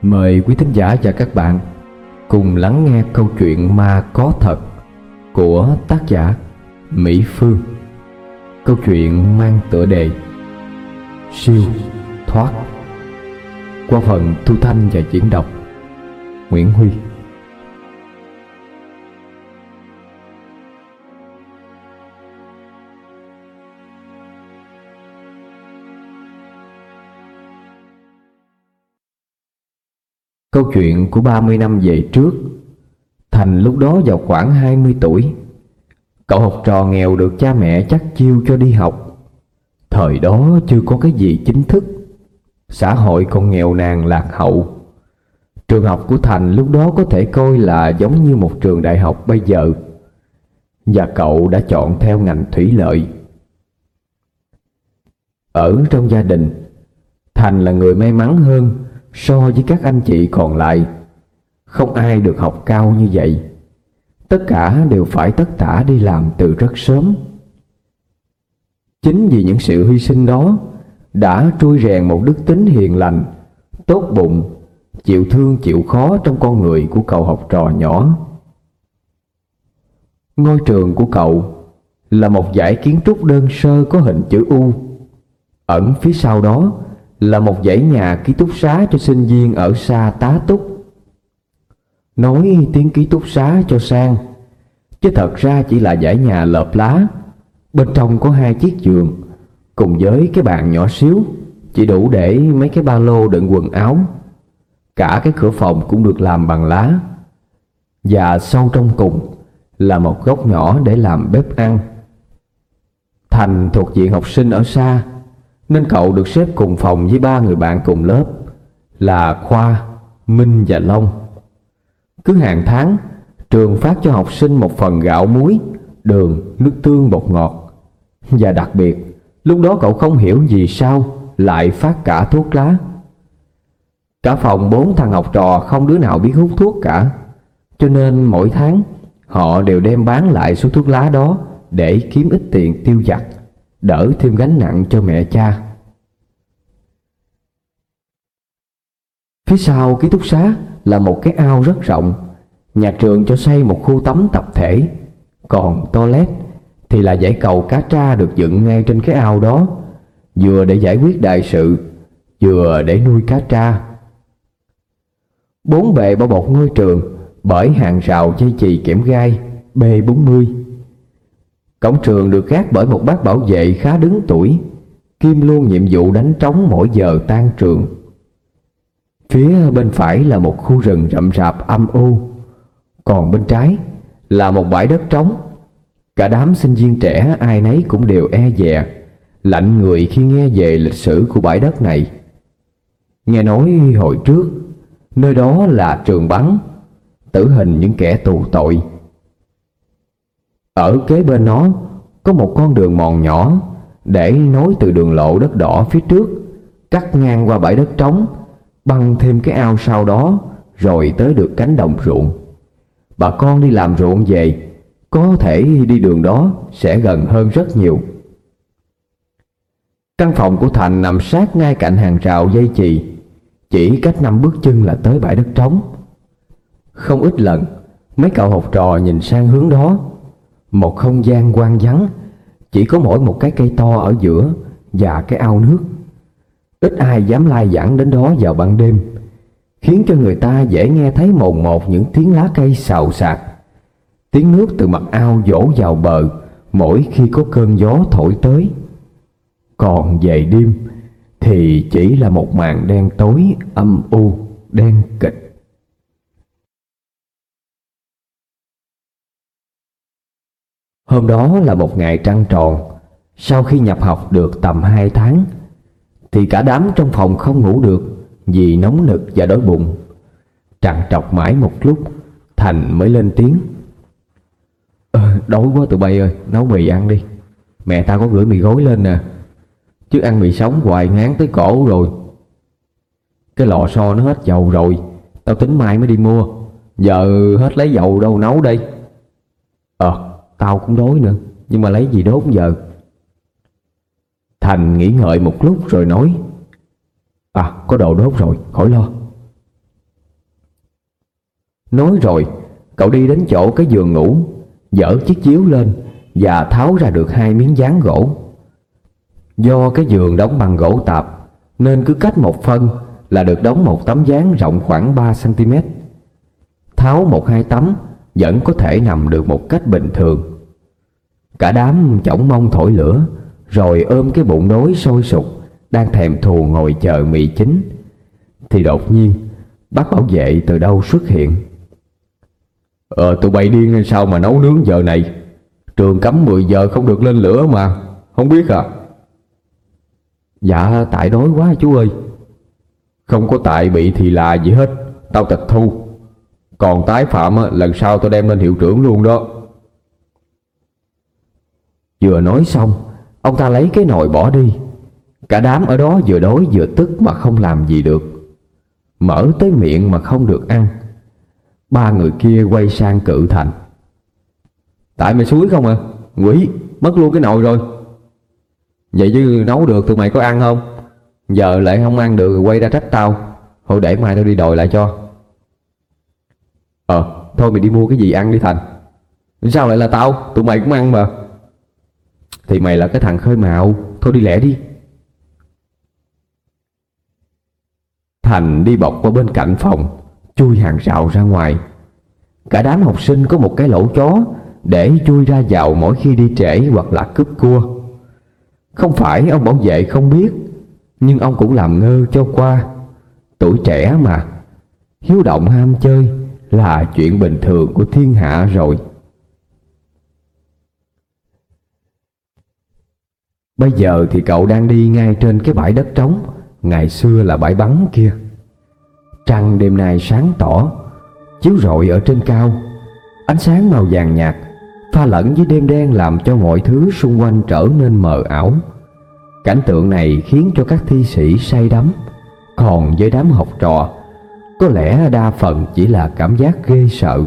Mời quý thính giả và các bạn cùng lắng nghe câu chuyện ma có thật của tác giả Mỹ Phương. Câu chuyện mang tựa đề Siêu Thoát, qua phần thu thanh và diễn đọc Nguyễn Huy. Câu chuyện của 30 năm về trước. Thành lúc đó vào khoảng 20 tuổi. Cậu học trò nghèo được cha mẹ chắt chiu cho đi học. Thời đó chưa có cái gì chính thức, xã hội còn nghèo nàn lạc hậu. Trường học của Thành lúc đó có thể coi là giống như một trường đại học bây giờ, và cậu đã chọn theo ngành thủy lợi. Ở trong gia đình, Thành là người may mắn hơn so với các anh chị còn lại. Không ai được học cao như vậy. Tất cả đều phải tất tả đi làm từ rất sớm. Chính vì những sự hy sinh đó đã trui rèn một đức tính hiền lành, tốt bụng, chịu thương chịu khó trong con người của cậu học trò nhỏ. Ngôi trường của cậu là một dãy kiến trúc đơn sơ có hình chữ U. Ẩn phía sau đó là một dãy nhà ký túc xá cho sinh viên ở xa tá túc. Nói tiếng ký túc xá cho sang, chứ thật ra chỉ là dãy nhà lợp lá. Bên trong có 2 chiếc giường, cùng với cái bàn nhỏ xíu, chỉ đủ để mấy cái ba lô đựng quần áo. Cả cái cửa phòng cũng được làm bằng lá. Và sâu trong cùng là một góc nhỏ để làm bếp ăn. Thành thuộc diện học sinh ở xa, nên cậu được xếp cùng phòng với 3 người bạn cùng lớp là Khoa, Minh và Long. Cứ hàng tháng, trường phát cho học sinh một phần gạo muối, đường, nước tương, bột ngọt. Và đặc biệt, lúc đó cậu không hiểu vì sao lại phát cả thuốc lá. Cả phòng 4 thằng học trò không đứa nào biết hút thuốc cả, cho nên mỗi tháng họ đều đem bán lại số thuốc lá đó để kiếm ít tiền tiêu vặt, đỡ thêm gánh nặng cho mẹ cha. Phía sau ký túc xá là một cái ao rất rộng. Nhà trường cho xây một khu tắm tập thể, còn toilet thì là dãy cầu cá tra được dựng ngay trên cái ao đó, vừa để giải quyết đại sự, vừa để nuôi cá tra. 4 bề bao bọc ngôi trường bởi hàng rào dây chì kẽm gai B40. Cổng trường được gác bởi một bác bảo vệ khá đứng tuổi, kiêm luôn nhiệm vụ đánh trống mỗi giờ tan trường. Phía bên phải là một khu rừng rậm rạp âm u, còn bên trái là một bãi đất trống. Cả đám sinh viên trẻ ai nấy cũng đều e dè, lạnh người khi nghe về lịch sử của bãi đất này. Nghe nói hồi trước, nơi đó là trường bắn, tử hình những kẻ tù tội. Ở kế bên nó có một con đường mòn nhỏ để nối từ đường lộ đất đỏ phía trước, cắt ngang qua bãi đất trống, băng thêm cái ao sau đó, rồi tới được cánh đồng ruộng. Bà con đi làm ruộng về có thể đi đường đó sẽ gần hơn rất nhiều. Căn phòng của Thành nằm sát ngay cạnh hàng rào dây chì, chỉ cách 5 bước chân là tới bãi đất trống. Không ít lần mấy cậu học trò nhìn sang hướng đó, một không gian hoang vắng, chỉ có mỗi một cái cây to ở giữa và cái ao nước. Ít ai dám lai vãng đến đó vào ban đêm, khiến cho người ta dễ nghe thấy mồn một những tiếng lá cây xào xạc, tiếng nước từ mặt ao dỗ vào bờ mỗi khi có cơn gió thổi tới. Còn về đêm thì chỉ là một màn đen tối âm u, đen kịch. Hôm đó là một ngày trăng tròn. Sau khi nhập học được tầm 2 tháng thì cả đám trong phòng không ngủ được vì nóng nực và đói bụng. Trằn trọc mãi một lúc, Thành mới lên tiếng: Đói quá tụi bay ơi, nấu mì ăn đi. Mẹ tao có gửi mì gói lên nè, chứ ăn mì sống hoài ngán tới cổ rồi. Cái lò xo nó hết dầu rồi, tao tính mai mới đi mua. Giờ hết lấy dầu đâu nấu đây. Tao cũng đói nữa, nhưng mà lấy gì đốt giờ? Thành nghĩ ngợi một lúc rồi nói: có đồ đốt rồi, khỏi lo. Nói rồi, cậu đi đến chỗ cái giường ngủ, dỡ chiếc chiếu lên và tháo ra được 2 miếng dán gỗ. Do cái giường đóng bằng gỗ tạp nên cứ cách một phân là được đóng một tấm dán rộng khoảng 3 cm. Tháo 1-2 tấm vẫn có thể nằm được một cách bình thường. Cả đám chổng mông thổi lửa, rồi ôm cái bụng đói sôi sục đang thèm thuồng ngồi chờ mì chín, thì đột nhiên bác bảo vệ từ đâu xuất hiện. Tụi bay điên hay sao mà nấu nướng giờ này? Trường cấm 10 giờ không được lên lửa mà, không biết à? Dạ tại đói quá chú ơi. Không có tại bị thì là gì hết, tao tịch thu. Còn tái phạm lần sau tao đem lên hiệu trưởng luôn đó. Vừa nói xong, ông ta lấy cái nồi bỏ đi. Cả đám ở đó vừa đói vừa tức mà không làm gì được. Mở tới miệng mà không được ăn. 3 người kia quay sang cự Thành. Tại mày xúi không à? Quỷ, mất luôn cái nồi rồi. Vậy chứ nấu được tụi mày có ăn không? Giờ lại không ăn được rồi quay ra trách tao. Thôi để mai tao đi đòi lại cho. Thôi mày đi mua cái gì ăn đi Thành. Sao lại là tao? Tụi mày cũng ăn mà. Thì mày là cái thằng khơi mào. Thôi đi lẹ đi. Thành đi bọc qua bên cạnh phòng, chui hàng rào ra ngoài. Cả đám học sinh có một cái lỗ chó để chui ra vào mỗi khi đi trễ hoặc là cúp cua. Không phải ông bảo vệ không biết, nhưng ông cũng làm ngơ cho qua. Tuổi trẻ mà, hiếu động ham chơi là chuyện bình thường của thiên hạ rồi. Bây giờ thì cậu đang đi ngay trên cái bãi đất trống ngày xưa là bãi bắn kia. Trăng đêm nay sáng tỏ, chiếu rọi ở trên cao. Ánh sáng màu vàng nhạt pha lẫn với đêm đen làm cho mọi thứ xung quanh trở nên mờ ảo. Cảnh tượng này khiến cho các thi sĩ say đắm, còn với đám học trò có lẽ đa phần chỉ là cảm giác ghê sợ.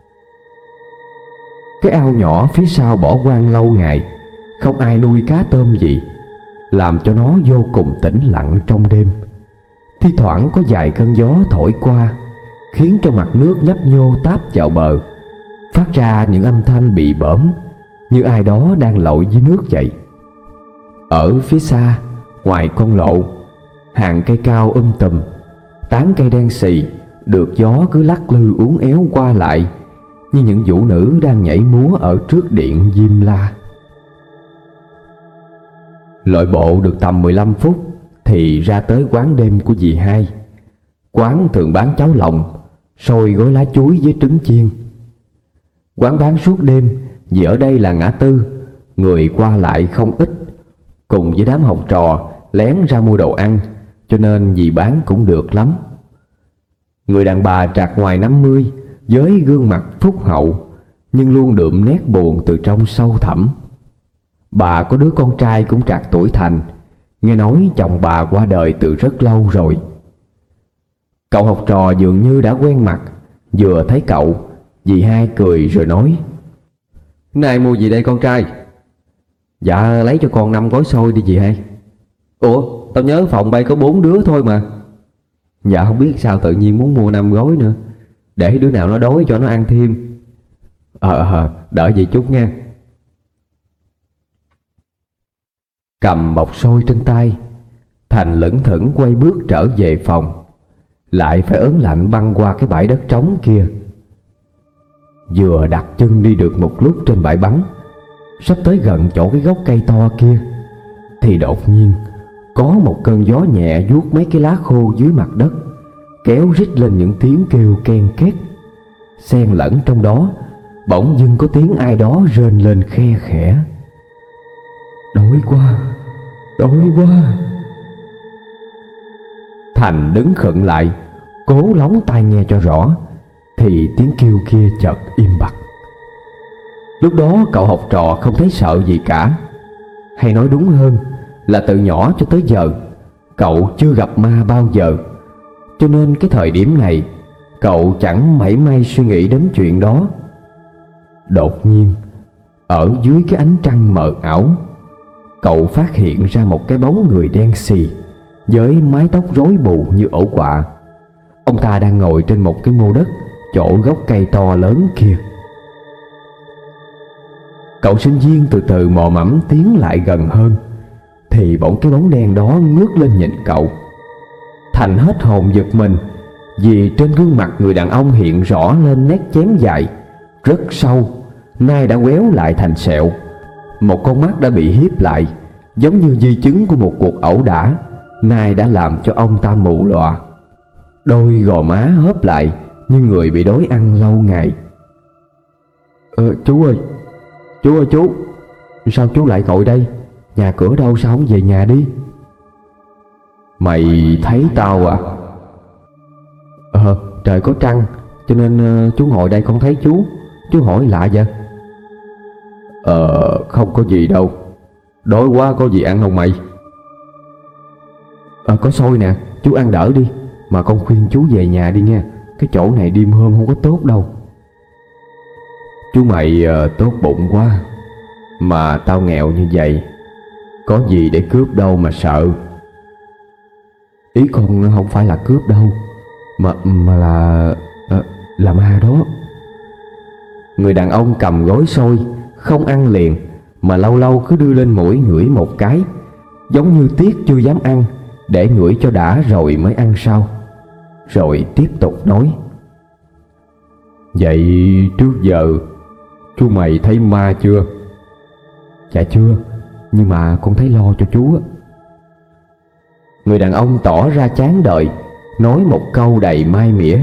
Cái ao nhỏ phía sau bỏ hoang lâu ngày, không ai nuôi cá tôm gì, làm cho nó vô cùng tĩnh lặng trong đêm. Thi thoảng có vài cơn gió thổi qua, khiến cho mặt nước nhấp nhô táp vào bờ, phát ra những âm thanh bị bõm như ai đó đang lội dưới nước vậy. Ở phía xa, ngoài con lộ, hàng cây cao tùm, tán cây đen xì được gió cứ lắc lư uốn éo qua lại như những vũ nữ đang nhảy múa ở trước điện Diêm La. Lội bộ được tầm 15 phút thì ra tới quán đêm của dì Hai. Quán thường bán cháo lòng, xôi gói lá chuối với trứng chiên. Quán bán suốt đêm vì ở đây là ngã tư, người qua lại không ít. Cùng với đám học trò lén ra mua đồ ăn, cho nên dì bán cũng được lắm. Người đàn bà trạc ngoài 50, với gương mặt phúc hậu nhưng luôn đượm nét buồn từ trong sâu thẳm. Bà có đứa con trai cũng trạc tuổi Thành, nghe nói chồng bà qua đời từ rất lâu rồi. Cậu học trò dường như đã quen mặt, vừa thấy cậu, dì Hai cười rồi nói: "Nay mua gì đây con trai?" "Dạ lấy cho con 5 gói xôi đi dì Hai." "Ủa tao nhớ phòng bay có 4 đứa thôi mà." "Dạ không biết sao tự nhiên muốn mua 5 gói nữa, để đứa nào nó đói cho nó ăn thêm." Đợi vậy chút nha." Cầm bọc xôi trên tay, Thành lững thững quay bước trở về phòng, lại phải ớn lạnh băng qua cái bãi đất trống kia. Vừa đặt chân đi được một lúc trên bãi bắn, sắp tới gần chỗ cái gốc cây to kia, thì đột nhiên có một cơn gió nhẹ vuốt mấy cái lá khô dưới mặt đất, kéo rít lên những tiếng kêu ken két. Xen lẫn trong đó bỗng dưng có tiếng ai đó rên lên khe khẽ: "Đói quá, đói quá." Thành đứng khựng lại, cố lóng tai nghe cho rõ, thì tiếng kêu kia chợt im bặt. Lúc đó cậu học trò không thấy sợ gì cả, hay nói đúng hơn là từ nhỏ cho tới giờ cậu chưa gặp ma bao giờ, cho nên cái thời điểm này cậu chẳng mảy may suy nghĩ đến chuyện đó. Đột nhiên, ở dưới cái ánh trăng mờ ảo, cậu phát hiện ra một cái bóng người đen xì với mái tóc rối bù như ổ quạ. Ông ta đang ngồi trên một cái mô đất chỗ gốc cây to lớn kia. Cậu sinh viên từ từ mò mẫm tiến lại gần hơn, thì bỗng cái bóng đen đó ngước lên nhìn cậu. Thành hết hồn giật mình, vì trên gương mặt người đàn ông hiện rõ lên nét chém dài rất sâu, nay đã quéo lại thành sẹo. Một con mắt đã bị hiếp lại, giống như di chứng của một cuộc ẩu đả, nay đã làm cho ông ta mù lòa. Đôi gò má hớp lại như người bị đói ăn lâu ngày. Chú ơi, chú, sao chú lại ngồi đây? Nhà cửa đâu, sao không về nhà đi? Mày thấy tao à? Trời có trăng, cho nên chú ngồi đây không thấy chú. Chú hỏi lạ vậy? Không có gì đâu. Đói quá, có gì ăn không mày? Có xôi nè, chú ăn đỡ đi. Mà con khuyên chú về nhà đi nha, cái chỗ này đêm hôm không có tốt đâu. Chú mày tốt bụng quá. Mà tao nghèo như vậy, có gì để cướp đâu mà sợ. Ý con không phải là cướp đâu, mà là ma đó. Người đàn ông cầm gói xôi, không ăn liền, mà lâu lâu cứ đưa lên mũi ngửi một cái, giống như tiếc chưa dám ăn, để ngửi cho đã rồi mới ăn sau. Rồi tiếp tục nói: Vậy trước giờ chú mày thấy ma chưa? Dạ chưa, nhưng mà con thấy lo cho chú á. Người đàn ông tỏ ra chán đời, nói một câu đầy mai mỉa: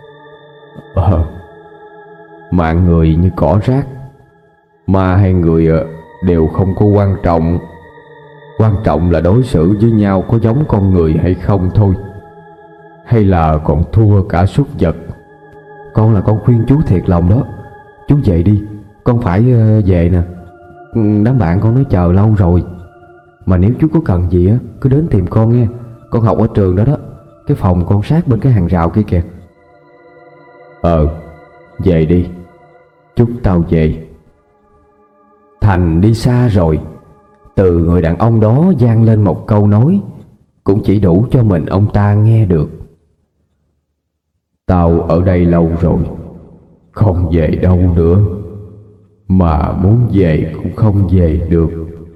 Mạng người như cỏ rác, ma hay người đều không có quan trọng. Quan trọng là đối xử với nhau có giống con người hay không thôi, hay là còn thua cả súc vật. Con khuyên chú thiệt lòng đó. Chú về đi, con phải về nè. Đám bạn con nói chờ lâu rồi. Mà nếu chú có cần gì á, cứ đến tìm con nghe. Con học ở trường đó đó, cái phòng con sát bên cái hàng rào kia kìa. Về đi, chúc tao về. Thành đi xa rồi. Từ người đàn ông đó vang lên một câu nói, cũng chỉ đủ cho mình ông ta nghe được: Tao ở đây lâu rồi, không về đâu nữa, mà muốn về cũng không về được.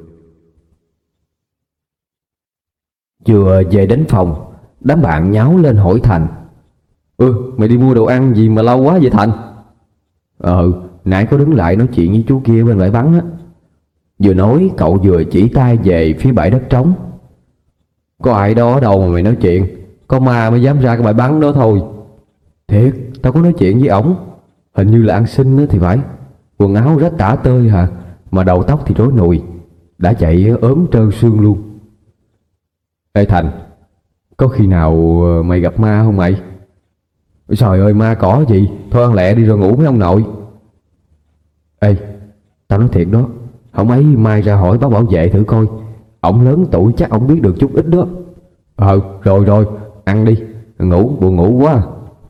Vừa về đến phòng, đám bạn nháo lên hỏi Thành: Mày đi mua đồ ăn gì mà lâu quá vậy Thành? Nãy có đứng lại nói chuyện với chú kia bên bãi bắn á. Vừa nói cậu vừa chỉ tay về phía bãi đất trống. Có ai đó đâu mà mày nói chuyện, có ma mới dám ra cái bãi bắn đó thôi. Thiệt, tao có nói chuyện với ổng. Hình như là ăn xin á thì phải. Quần áo rách tả tơi hả, mà đầu tóc thì rối nùi, đã chạy ốm trơn xương luôn. Ê Thành, có khi nào mày gặp ma không mày? Trời ơi, ma cỏ gì, thôi ăn lẹ đi rồi ngủ mấy ông nội. Ê, tao nói thiệt đó, không ấy mai ra hỏi bác bảo vệ thử coi, ổng lớn tuổi chắc ổng biết được chút ít đó. Rồi, ăn đi, ngủ, buồn ngủ quá.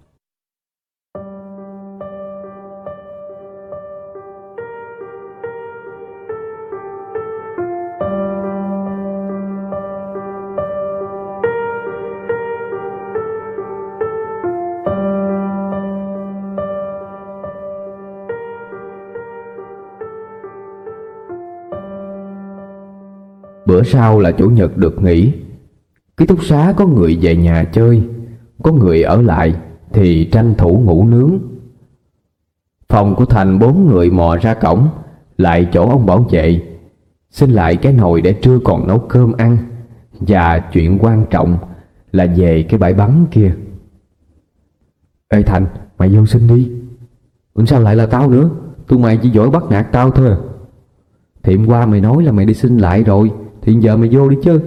Bữa sau là chủ nhật được nghỉ. Ký túc xá có người về nhà chơi, có người ở lại thì tranh thủ ngủ nướng. Phòng của Thành 4 người mò ra cổng, lại chỗ ông bảo vệ, xin lại cái nồi để trưa còn nấu cơm ăn. Và chuyện quan trọng là về cái bãi bắn kia. Ê Thành, mày vô xin đi. Sao lại là tao nữa? Tụi mày chỉ giỏi bắt nạt tao thôi à. Thì hôm qua mày nói là mày đi xin lại rồi, thì giờ mày vô đi chứ.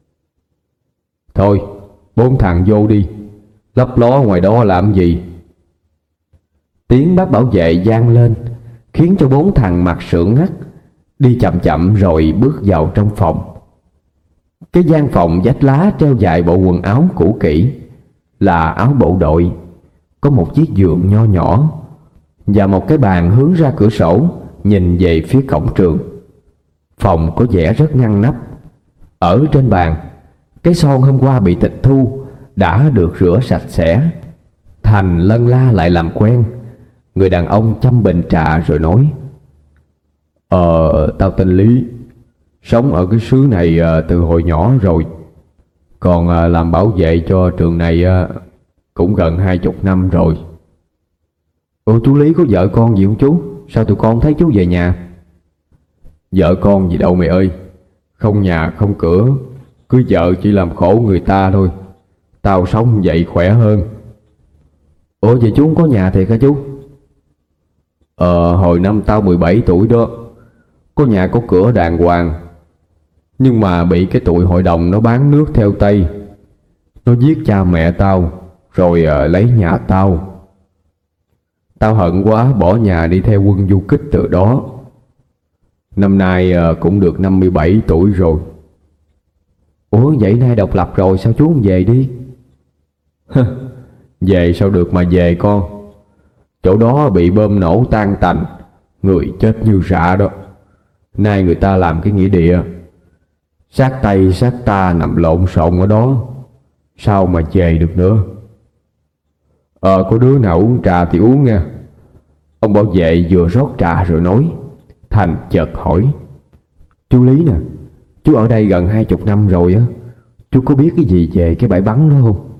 Thôi, 4 thằng vô đi, lấp ló ngoài đó làm gì? Tiếng bác bảo vệ vang lên, khiến cho 4 thằng mặt sượng ngắt, đi chậm chậm rồi bước vào trong phòng. Cái gian phòng vách lá treo dài bộ quần áo cũ kỹ, là áo bộ đội, có một chiếc giường nho nhỏ và một cái bàn hướng ra cửa sổ nhìn về phía cổng trường. Phòng có vẻ rất ngăn nắp. Ở trên bàn, cái son hôm qua bị tịch thu đã được rửa sạch sẽ. Thành lân la lại làm quen. Người đàn ông châm bình trà rồi nói: Tao tên Lý, sống ở cái xứ này từ hồi nhỏ rồi. Còn làm bảo vệ cho trường này cũng gần 20 năm rồi. Chú Lý có vợ con gì không chú? Sao tụi con thấy chú về nhà? Vợ con gì đâu mày ơi, không nhà không cửa, cưới vợ chỉ làm khổ người ta thôi. Tao sống vậy khỏe hơn. Vậy chú không có nhà thiệt hả chú? Hồi năm tao 17 tuổi đó, có nhà có cửa đàng hoàng. Nhưng mà bị cái tụi hội đồng nó bán nước theo Tây. Nó giết cha mẹ tao, rồi lấy nhà tao. Tao hận quá bỏ nhà đi theo quân du kích từ đó. Năm nay cũng được 57 tuổi rồi. Vậy nay độc lập rồi sao chú không về đi? Về sao được mà về con. Chỗ đó bị bom nổ tan tành, người chết như rạ đó. Nay người ta làm cái nghĩa địa, xác Tây xác ta nằm lộn xộn ở đó, sao mà về được nữa. Có đứa nào uống trà thì uống nha. Ông bảo vệ vừa rót trà rồi nói. Thành chợt hỏi: Chú Lý nè, chú ở đây gần 20 năm rồi á, chú có biết cái gì về cái bãi bắn đó không?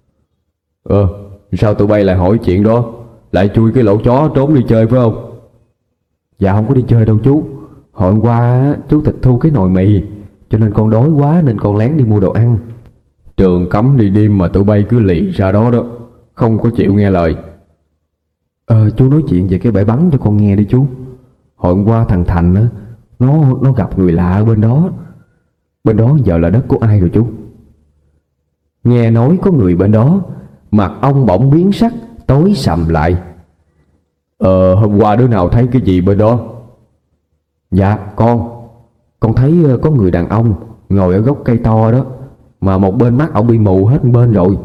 Sao tụi bay lại hỏi chuyện đó? Lại chui cái lỗ chó trốn đi chơi phải không? Dạ không có đi chơi đâu chú. Hồi hôm qua chú tịch thu cái nồi mì, cho nên con đói quá nên con lén đi mua đồ ăn. Trường cấm đi đêm mà tụi bay cứ lì ra đó đó, không có chịu nghe lời. Chú nói chuyện về cái bãi bắn cho con nghe đi chú. Hồi hôm qua thằng Thành á, nó gặp người lạ ở bên đó. Bên đó giờ là đất của ai rồi chú? Nghe nói có người bên đó, mặt ông bỗng biến sắc, tối sầm lại. Hôm qua đứa nào thấy cái gì bên đó? Dạ con thấy có người đàn ông ngồi ở gốc cây to đó, mà một bên mắt ông bị mù hết một bên rồi.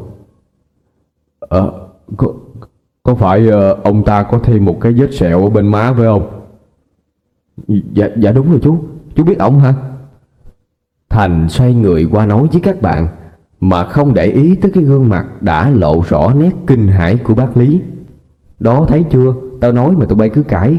Có phải ông ta có thêm một cái vết sẹo ở bên má phải không? Dạ đúng rồi chú biết ổng hả? Thành xoay người qua nói với các bạn, mà không để ý tới cái gương mặt đã lộ rõ nét kinh hãi của bác Lý. Đó thấy chưa, tao nói mà tụi bay cứ cãi.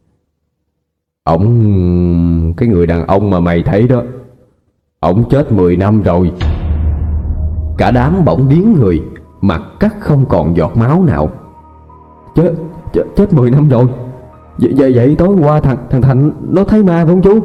Cái người đàn ông mà mày thấy đó, ổng chết 10 năm rồi. Cả đám bỗng điếng người, mặt cắt không còn giọt máu nào. Chết 10 năm rồi? Vậy tối qua thằng Thành nó thấy ma phải không chú?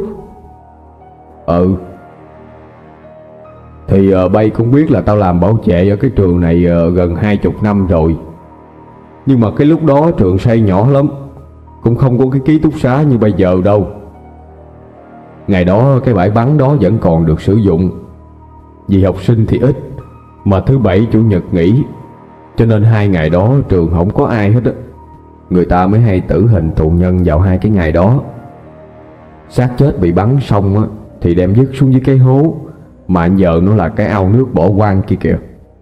Thì bay cũng biết là tao làm bảo vệ ở cái trường này gần 20 năm rồi. Nhưng mà cái lúc đó trường xây nhỏ lắm, cũng không có cái ký túc xá như bây giờ đâu. Ngày đó cái bãi bắn đó vẫn còn được sử dụng. Vì học sinh thì ít, mà thứ Bảy Chủ nhật nghỉ, cho nên 2 ngày đó trường không có ai hết á. Người ta mới hay tử hình tù nhân vào 2 cái ngày đó. Xác chết bị bắn xong á thì đem vứt xuống dưới cái hố, mà giờ nó là cái ao nước bỏ hoang kia kìa.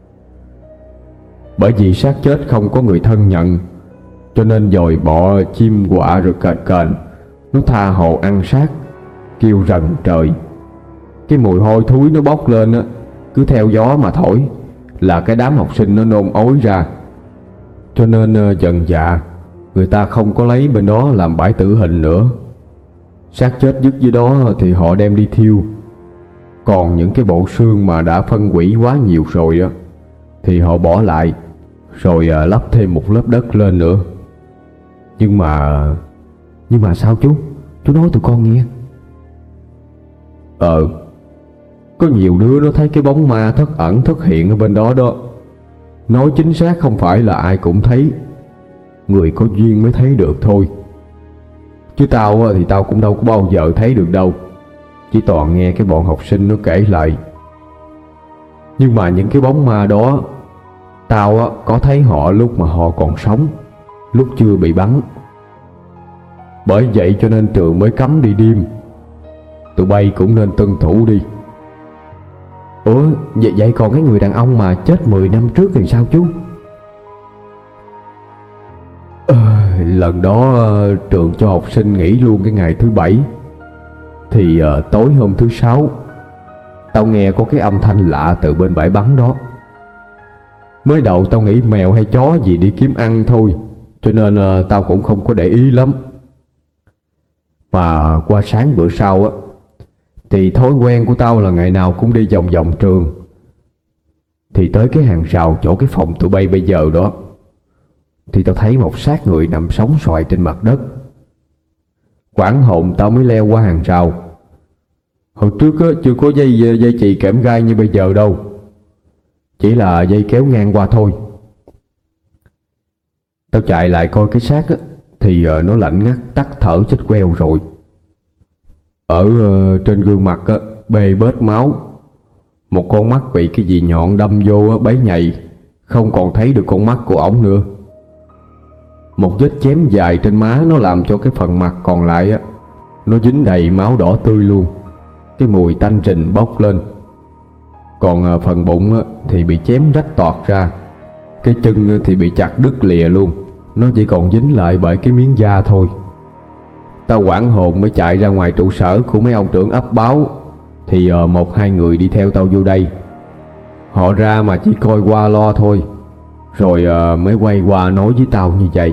Bởi vì xác chết không có người thân nhận, cho nên dòi bọ chim quạ rồi kền nó tha hồ ăn xác, kêu rần trời. Cái mùi hôi thối nó bốc lên á, cứ theo gió mà thổi là cái đám học sinh nó nôn ói ra. Cho nên dần dà người ta không có lấy bên đó làm bãi tử hình nữa. Xác chết dứt dưới đó thì họ đem đi thiêu. Còn những cái bộ xương mà đã phân hủy quá nhiều rồi á thì họ bỏ lại, rồi lấp thêm một lớp đất lên nữa. Nhưng mà sao chú nói tụi con nghe. Có nhiều đứa nó thấy cái bóng ma thất ẩn thất hiện ở bên đó đó. Nói chính xác không phải là ai cũng thấy, người có duyên mới thấy được thôi. Chứ tao thì tao cũng đâu có bao giờ thấy được đâu, chỉ toàn nghe cái bọn học sinh nó kể lại. Nhưng mà những cái bóng ma đó, tao có thấy họ lúc mà họ còn sống, lúc chưa bị bắn. Bởi vậy cho nên trường mới cấm đi đêm. Tụi bay cũng nên tuân thủ đi. Vậy còn cái người đàn ông mà chết 10 năm trước thì sao chú? Lần đó trường cho học sinh nghỉ luôn cái ngày thứ Bảy. Thì tối hôm thứ Sáu, tao nghe có cái âm thanh lạ từ bên bãi bắn đó. Mới đầu tao nghĩ mèo hay chó gì đi kiếm ăn thôi, cho nên tao cũng không có để ý lắm. Mà qua sáng bữa sau á, thì thói quen của tao là ngày nào cũng đi vòng vòng trường. Thì tới cái hàng rào chỗ cái phòng tụi bay bây giờ đó, thì tao thấy một xác người nằm sóng xoài trên mặt đất. Hoảng hồn tao mới leo qua hàng rào. Hồi trước á, chưa có dây chì kẽm gai như bây giờ đâu, chỉ là dây kéo ngang qua thôi. Tao chạy lại coi cái xác á, thì nó lạnh ngắt tắt thở chết queo rồi. Ở trên gương mặt á, bê bết máu. Một con mắt bị cái gì nhọn đâm vô á, bấy nhầy, không còn thấy được con mắt của ổng nữa. Một vết chém dài trên má nó làm cho cái phần mặt còn lại á, nó dính đầy máu đỏ tươi luôn. Cái mùi tanh trình bốc lên. Còn phần bụng á, thì bị chém rách toạc ra. Cái chân thì bị chặt đứt lìa luôn, nó chỉ còn dính lại bởi cái miếng da thôi. Tao hoảng hồn mới chạy ra ngoài trụ sở của mấy ông trưởng ấp báo. Thì một hai người đi theo tao vô đây. Họ ra mà chỉ coi qua lo thôi, rồi mới quay qua nói với tao như vậy: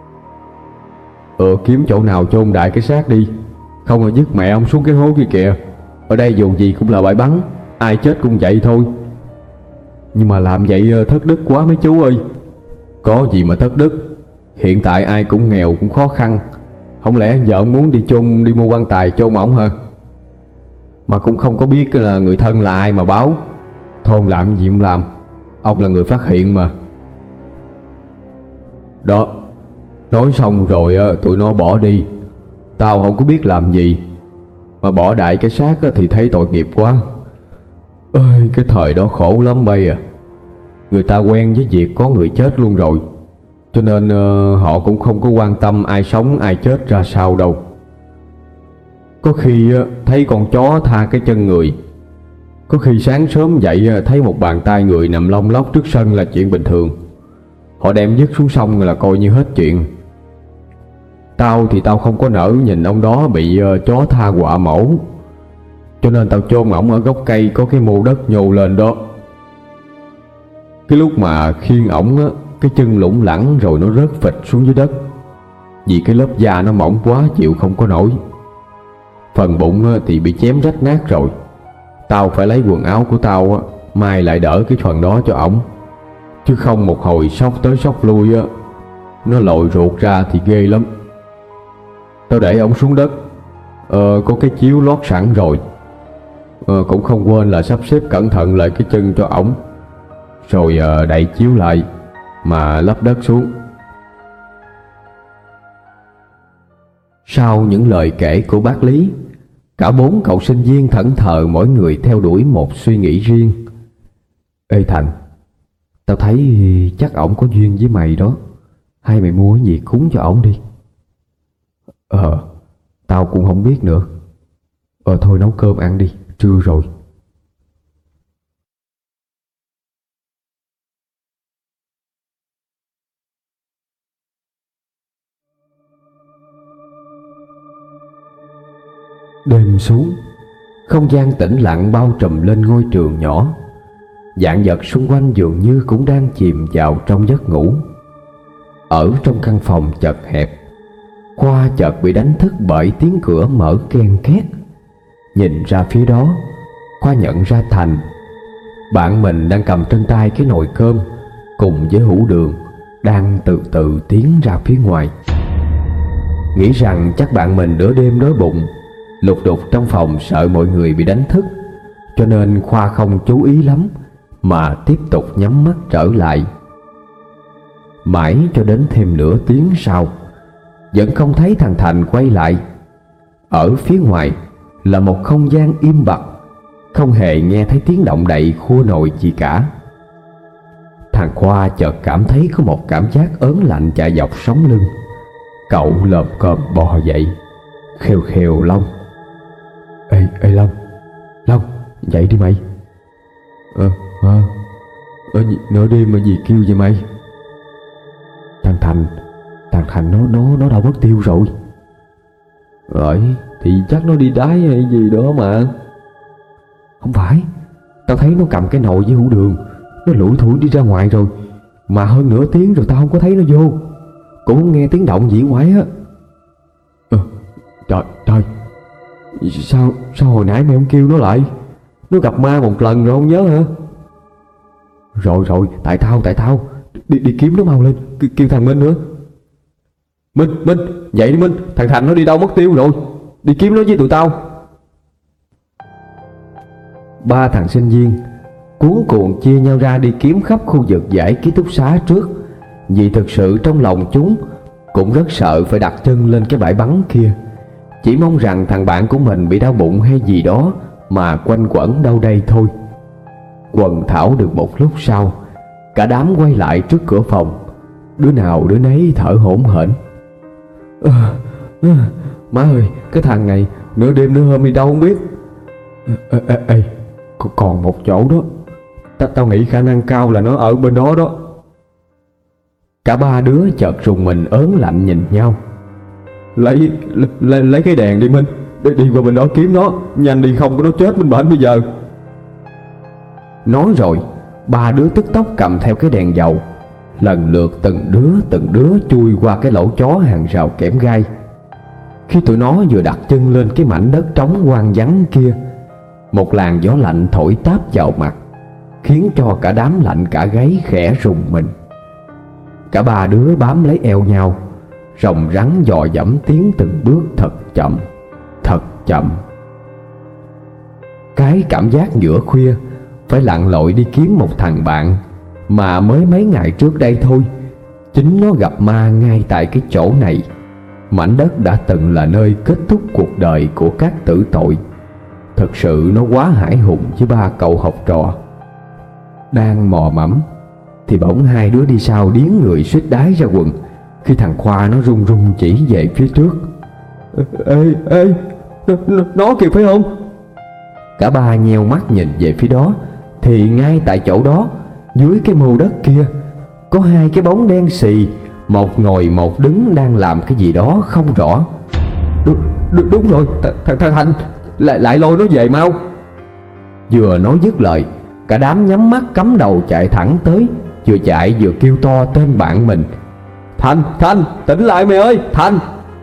kiếm chỗ nào chôn đại cái xác đi, không là dứt mẹ ông xuống cái hố kia kìa. Ở đây dù gì cũng là bãi bắn, ai chết cũng vậy thôi. Nhưng mà làm vậy thất đức quá mấy chú ơi. Có gì mà thất đức, hiện tại ai cũng nghèo cũng khó khăn. Không lẽ vợ ông muốn đi mua quan tài chôn ổng hả? Mà cũng không có biết là người thân là ai mà báo. Thôn làm gì cũng làm, ông là người phát hiện mà. Đó, nói xong rồi tụi nó bỏ đi. Tao không có biết làm gì, mà bỏ đại cái xác thì thấy tội nghiệp quá. Ơi, cái thời đó khổ lắm bay à. Người ta quen với việc có người chết luôn rồi, cho nên họ cũng không có quan tâm ai sống ai chết ra sao đâu. Có khi thấy con chó tha cái chân người, có khi sáng sớm dậy thấy một bàn tay người nằm lông lóc trước sân là chuyện bình thường. Họ đem vứt xuống sông là coi như hết chuyện. Tao thì tao không có nỡ nhìn ông đó bị chó tha quạ mổ, cho nên tao chôn ổng ở gốc cây có cái mô đất nhô lên đó. Cái lúc mà khiêng ổng á, cái chân lủng lẳng rồi nó rớt phịch xuống dưới đất, vì cái lớp da nó mỏng quá chịu không có nổi. Phần bụng thì bị chém rách nát rồi. Tao phải lấy quần áo của tao mai lại đỡ cái phần đó cho ổng, chứ không một hồi xóc tới xóc lui nó lồi ruột ra thì ghê lắm. Tao để ổng xuống đất, có cái chiếu lót sẵn rồi. Cũng không quên là sắp xếp cẩn thận lại cái chân cho ổng, rồi đậy chiếu lại mà lấp đất xuống. Sau những lời kể của bác Lý, cả bốn cậu sinh viên thẫn thờ mỗi người theo đuổi một suy nghĩ riêng. Ê Thành, tao thấy chắc ổng có duyên với mày đó. Hay mày mua cái gì cúng cho ổng đi. Tao cũng không biết nữa. Thôi nấu cơm ăn đi, trưa rồi. Đêm xuống, không gian tĩnh lặng bao trùm lên ngôi trường nhỏ. Vạn vật xung quanh dường như cũng đang chìm vào trong giấc ngủ. Ở trong căn phòng chật hẹp, Khoa chợt bị đánh thức bởi tiếng cửa mở ken két. Nhìn ra phía đó, Khoa nhận ra Thành, bạn mình đang cầm trên tay cái nồi cơm cùng với hũ đường, đang từ từ tiến ra phía ngoài. Nghĩ rằng chắc bạn mình nửa đêm đói bụng, lục đục trong phòng sợ mọi người bị đánh thức, cho nên Khoa không chú ý lắm mà tiếp tục nhắm mắt trở lại. Mãi cho đến thêm nửa tiếng sau, vẫn không thấy thằng Thành quay lại. Ở phía ngoài là một không gian im bặt, không hề nghe thấy tiếng động đậy khua nồi gì cả. Thằng Khoa chợt cảm thấy có một cảm giác ớn lạnh chạy dọc sống lưng. Cậu lồm cồm bò dậy, khều khều Long: Ê Long, Long, dậy đi mày. Nửa đêm mà gì kêu vậy mày? Thằng Thành nó đâu mất tiêu rồi. Thì chắc nó đi đái hay gì đó mà. Không phải, tao thấy nó cầm cái nồi với hũ đường, Nó lủi thủi đi ra ngoài rồi, mà hơn nửa tiếng rồi tao không có thấy nó vô. Cũng không nghe tiếng động gì ngoài á. Trời trời, sao hồi nãy mày không kêu nó lại? Nó gặp ma một lần rồi không nhớ hả? Rồi, tại tao. Đi kiếm nó mau lên, kêu thằng Minh nữa. Minh, dậy đi Minh, thằng Thành nó đi đâu mất tiêu rồi. Đi kiếm nó với tụi tao. Ba thằng sinh viên cuống cuồng chia nhau ra đi kiếm khắp khu vực dãy ký túc xá trước, vì thực sự trong lòng chúng cũng rất sợ phải đặt chân lên cái bãi bắn kia. Chỉ mong rằng thằng bạn của mình bị đau bụng hay gì đó mà quanh quẩn đâu đây thôi. Quần thảo được một lúc sau, cả đám quay lại trước cửa phòng. Đứa nào đứa nấy thở hổn hển. Má ơi, cái thằng này nửa đêm nửa hôm đi đâu không biết. Ê, còn một chỗ đó. Tao nghĩ khả năng cao là nó ở bên đó đó. Cả ba đứa chợt rùng mình ớn lạnh nhìn nhau. Lấy cái đèn đi Minh, đi qua bên đó kiếm nó. Nhanh đi, không có nó chết bên bển bây giờ. Nói rồi, ba đứa tức tốc cầm theo cái đèn dầu, lần lượt từng đứa chui qua cái lỗ chó hàng rào kẽm gai. Khi tụi nó vừa đặt chân lên cái mảnh đất trống hoang vắng kia, một làn gió lạnh thổi táp vào mặt, khiến cho cả đám lạnh cả gáy khẽ rùng mình. Cả ba đứa bám lấy eo nhau, rồng rắn dò dẫm tiến từng bước thật chậm. Cái cảm giác giữa khuya phải lặn lội đi kiếm một thằng bạn mà mới mấy ngày trước đây thôi, chính nó gặp ma ngay tại cái chỗ này, mảnh đất đã từng là nơi kết thúc cuộc đời của các tử tội. Thật sự nó quá hãi hùng với ba cậu học trò. Đang mò mẫm thì bỗng hai đứa đi sau điếng người suýt đái ra quần khi thằng Khoa nó run run chỉ về phía trước. Ê, nó kìa phải không? Cả ba nheo mắt nhìn về phía đó, thì ngay tại chỗ đó, dưới cái mô đất kia, có hai cái bóng đen xì, một ngồi một đứng đang làm cái gì đó không rõ. Đúng rồi, thằng Thành, lại lôi nó về mau. Vừa nói dứt lời, cả đám nhắm mắt cắm đầu chạy thẳng tới, vừa chạy vừa kêu to tên bạn mình. Thành, tỉnh lại mày ơi, Thành!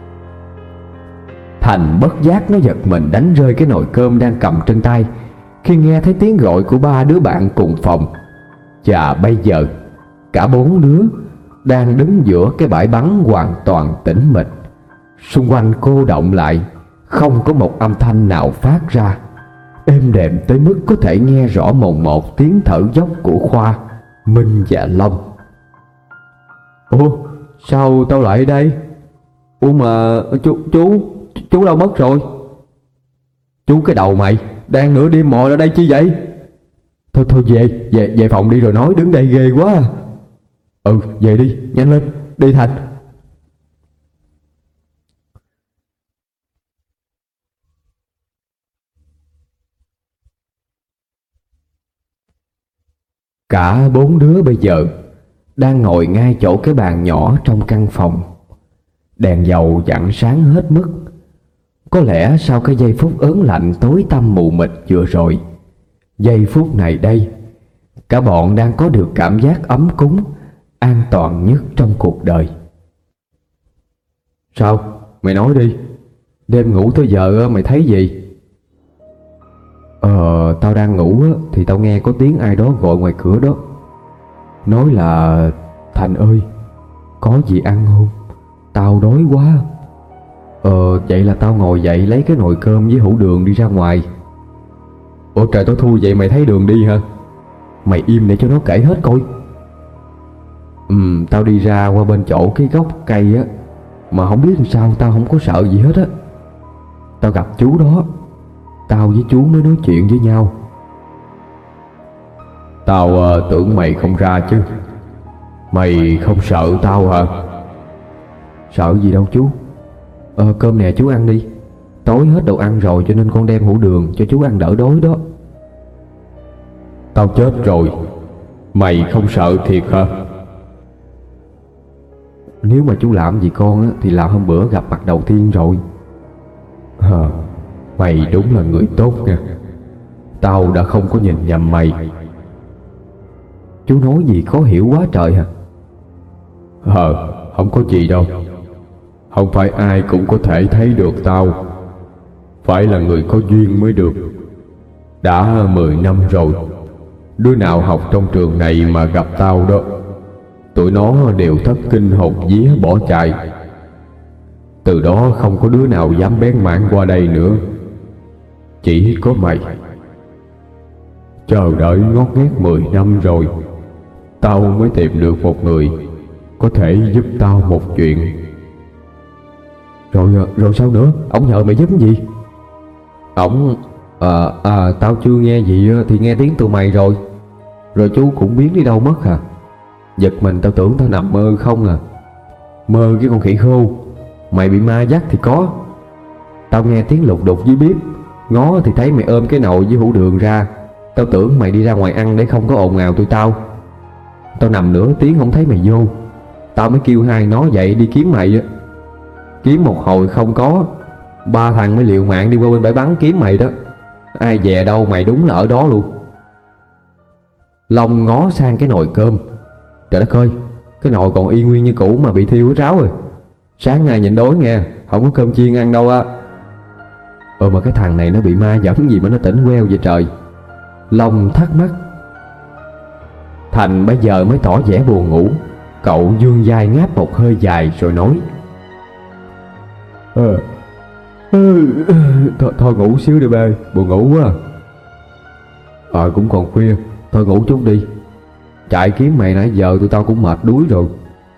Thành bất giác nó giật mình đánh rơi cái nồi cơm đang cầm trên tay khi nghe thấy tiếng gọi của ba đứa bạn cùng phòng. Và bây giờ cả bốn đứa đang đứng giữa cái bãi bắn hoàn toàn tĩnh mịch. Xung quanh cô động lại, không có một âm thanh nào phát ra, êm đềm tới mức có thể nghe rõ mồn một tiếng thở dốc của Khoa, Minh và Long. Ủa, sao tao lại ở đây? Ủa mà chú đâu mất rồi? Chú cái đầu mày, đang nửa đêm mò ra đây chi vậy? Thôi về phòng đi rồi nói, đứng đây ghê quá. Về đi, nhanh lên, đi Thành. Cả bốn đứa bây giờ đang ngồi ngay chỗ cái bàn nhỏ trong căn phòng. Đèn dầu vặn sáng hết mức. Có lẽ sau cái giây phút ớn lạnh tối tăm mù mịt vừa rồi, giây phút này đây, cả bọn đang có được cảm giác ấm cúng, an toàn nhất trong cuộc đời. Sao? Mày nói đi. Đêm ngủ tới giờ mày thấy gì? Tao đang ngủ thì tao nghe có tiếng ai đó gọi ngoài cửa đó. Nói là Thành ơi, có gì ăn không? Tao đói quá. Vậy là tao ngồi dậy lấy cái nồi cơm với hũ đường đi ra ngoài. Ủa trời, tao thui vậy mày thấy đường đi hả? Mày im để cho nó kể hết coi. Tao đi ra qua bên chỗ cái gốc cây á, mà không biết làm sao tao không có sợ gì hết á. Tao gặp chú đó, tao với chú mới nói chuyện với nhau. Tao tưởng mày không ra chứ. Mày không sợ tao hả? Sợ gì đâu chú. Cơm nè chú ăn đi. Tối hết đồ ăn rồi cho nên con đem hũ đường cho chú ăn đỡ đói đó. Tao chết rồi, mày không sợ thiệt hả? Nếu mà chú làm gì con á, thì làm hôm bữa gặp mặt đầu tiên rồi. Mày đúng là người tốt nha. Tao đã không có nhìn nhầm mày. Chú nói gì khó hiểu quá trời hả? Không có gì đâu. Không phải ai cũng có thể thấy được tao, phải là người có duyên mới được. Đã 10 năm rồi, đứa nào học trong trường này mà gặp tao đó, tụi nó đều thất kinh hồn vía bỏ chạy. Từ đó không có đứa nào dám bén mảng qua đây nữa. Chỉ có mày. Chờ đợi ngót nghét 10 năm rồi, tao mới tìm được một người có thể giúp tao một chuyện. Rồi sao nữa? Ông nhờ mày giúp cái gì? Tao chưa nghe gì thì nghe tiếng tụi mày rồi. Rồi chú cũng biến đi đâu mất hả? Giật mình tao tưởng tao nằm mơ không à. Mơ cái con khỉ khô. Mày bị ma dắt thì có. Tao nghe tiếng lục đục dưới bếp, ngó thì thấy mày ôm cái nồi với hũ đường ra. Tao tưởng mày đi ra ngoài ăn để không có ồn ào tụi tao. Tao nằm nửa tiếng không thấy mày vô, tao mới kêu hai nó dậy đi kiếm mày á. Kiếm một hồi không có, ba thằng mới liều mạng đi qua bên bãi bắn kiếm mày đó. Ai dè đâu mày đúng là ở đó luôn. Long ngó sang cái nồi cơm. Trời đất ơi, cái nồi còn y nguyên như cũ mà bị thiêu hết ráo rồi. Sáng nay nhịn đói nghe, không có cơm chiên ăn đâu á. Mà cái thằng này nó bị ma dẫn gì mà nó tỉnh queo vậy trời? Long thắc mắc. Thành bây giờ mới tỏ vẻ buồn ngủ. Cậu vươn vai ngáp một hơi dài rồi nói: Thôi ngủ xíu đi bê, buồn ngủ quá. Cũng còn khuya, thôi ngủ chút đi. Chạy kiếm mày nãy giờ tụi tao cũng mệt đuối rồi.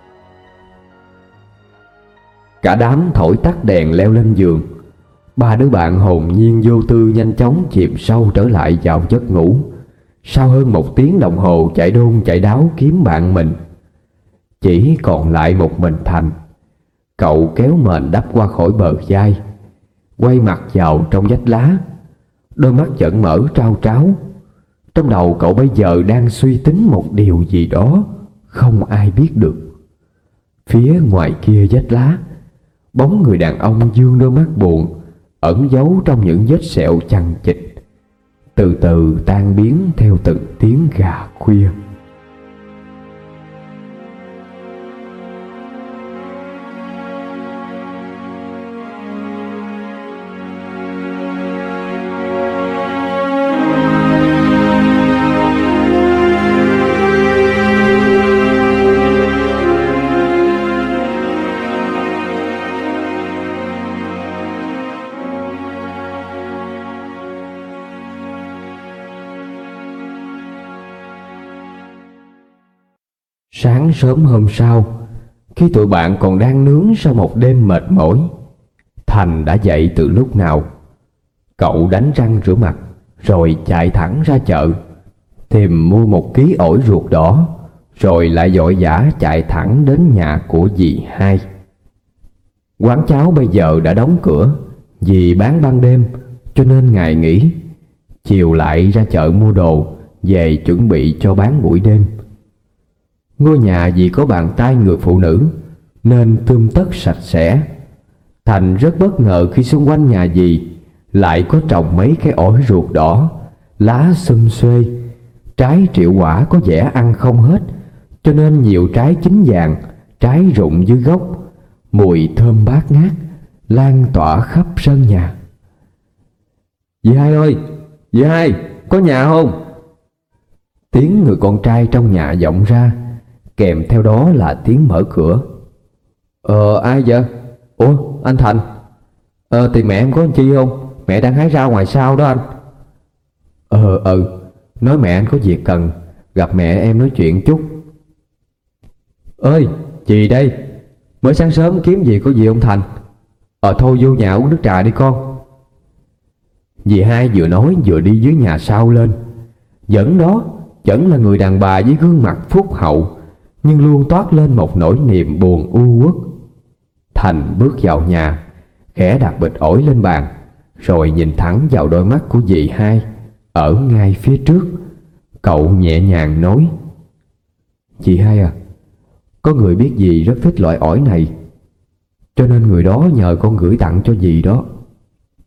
Cả đám thổi tắt đèn leo lên giường. Ba đứa bạn hồn nhiên vô tư nhanh chóng chìm sâu trở lại vào giấc ngủ. Sau hơn 1 tiếng đồng hồ chạy đôn chạy đáo kiếm bạn mình, chỉ còn lại một mình Thành. Cậu kéo mền đắp qua khỏi bờ vai, quay mặt vào trong vách lá, đôi mắt vẫn mở trao tráo. Trong đầu cậu bây giờ đang suy tính một điều gì đó không ai biết được. Phía ngoài kia vách lá, bóng người đàn ông dương đôi mắt buồn ẩn giấu trong những vết sẹo chằng chịt, từ từ tan biến theo từng tiếng gà khuya. Sáng sớm hôm sau, khi tụi bạn còn đang nướng sau một đêm mệt mỏi, Thành đã dậy từ lúc nào. Cậu đánh răng rửa mặt rồi chạy thẳng ra chợ tìm mua 1 ký ổi ruột đỏ, rồi lại vội vã chạy thẳng đến nhà của dì Hai. Quán cháo bây giờ đã đóng cửa vì bán ban đêm, cho nên ngày nghỉ. Chiều lại ra chợ mua đồ về chuẩn bị cho bán buổi đêm. Ngôi nhà vì có bàn tay người phụ nữ nên tươm tất sạch sẽ. Thành rất bất ngờ khi xung quanh nhà dì lại có trồng mấy cái ổi ruột đỏ, lá xum xuê, trái triệu quả có vẻ ăn không hết, cho nên nhiều trái chín vàng, trái rụng dưới gốc, mùi thơm bát ngát lan tỏa khắp sân nhà. Dì Hai ơi, dì Hai, có nhà không? Tiếng người con trai trong nhà vọng ra, kèm theo đó là tiếng mở cửa. Ai vậy? Ủa, anh Thành. Thì mẹ em có anh chi không? Mẹ đang hái rau ngoài sau đó anh. Nói mẹ anh có việc cần gặp mẹ em nói chuyện chút. Ơi, chị đây. Mới sáng sớm kiếm gì có gì không Thành? Thôi vô nhà uống nước trà đi con. Dì Hai vừa nói vừa đi dưới nhà sau lên. Vẫn là người đàn bà với gương mặt phúc hậu, nhưng luôn toát lên một nỗi niềm buồn u uất. Thành bước vào nhà, khẽ đặt bịch ổi lên bàn, rồi nhìn thẳng vào đôi mắt của dì Hai ở ngay phía trước. Cậu nhẹ nhàng nói: Chị Hai à, có người biết dì rất thích loại ổi này, cho nên người đó nhờ con gửi tặng cho dì đó.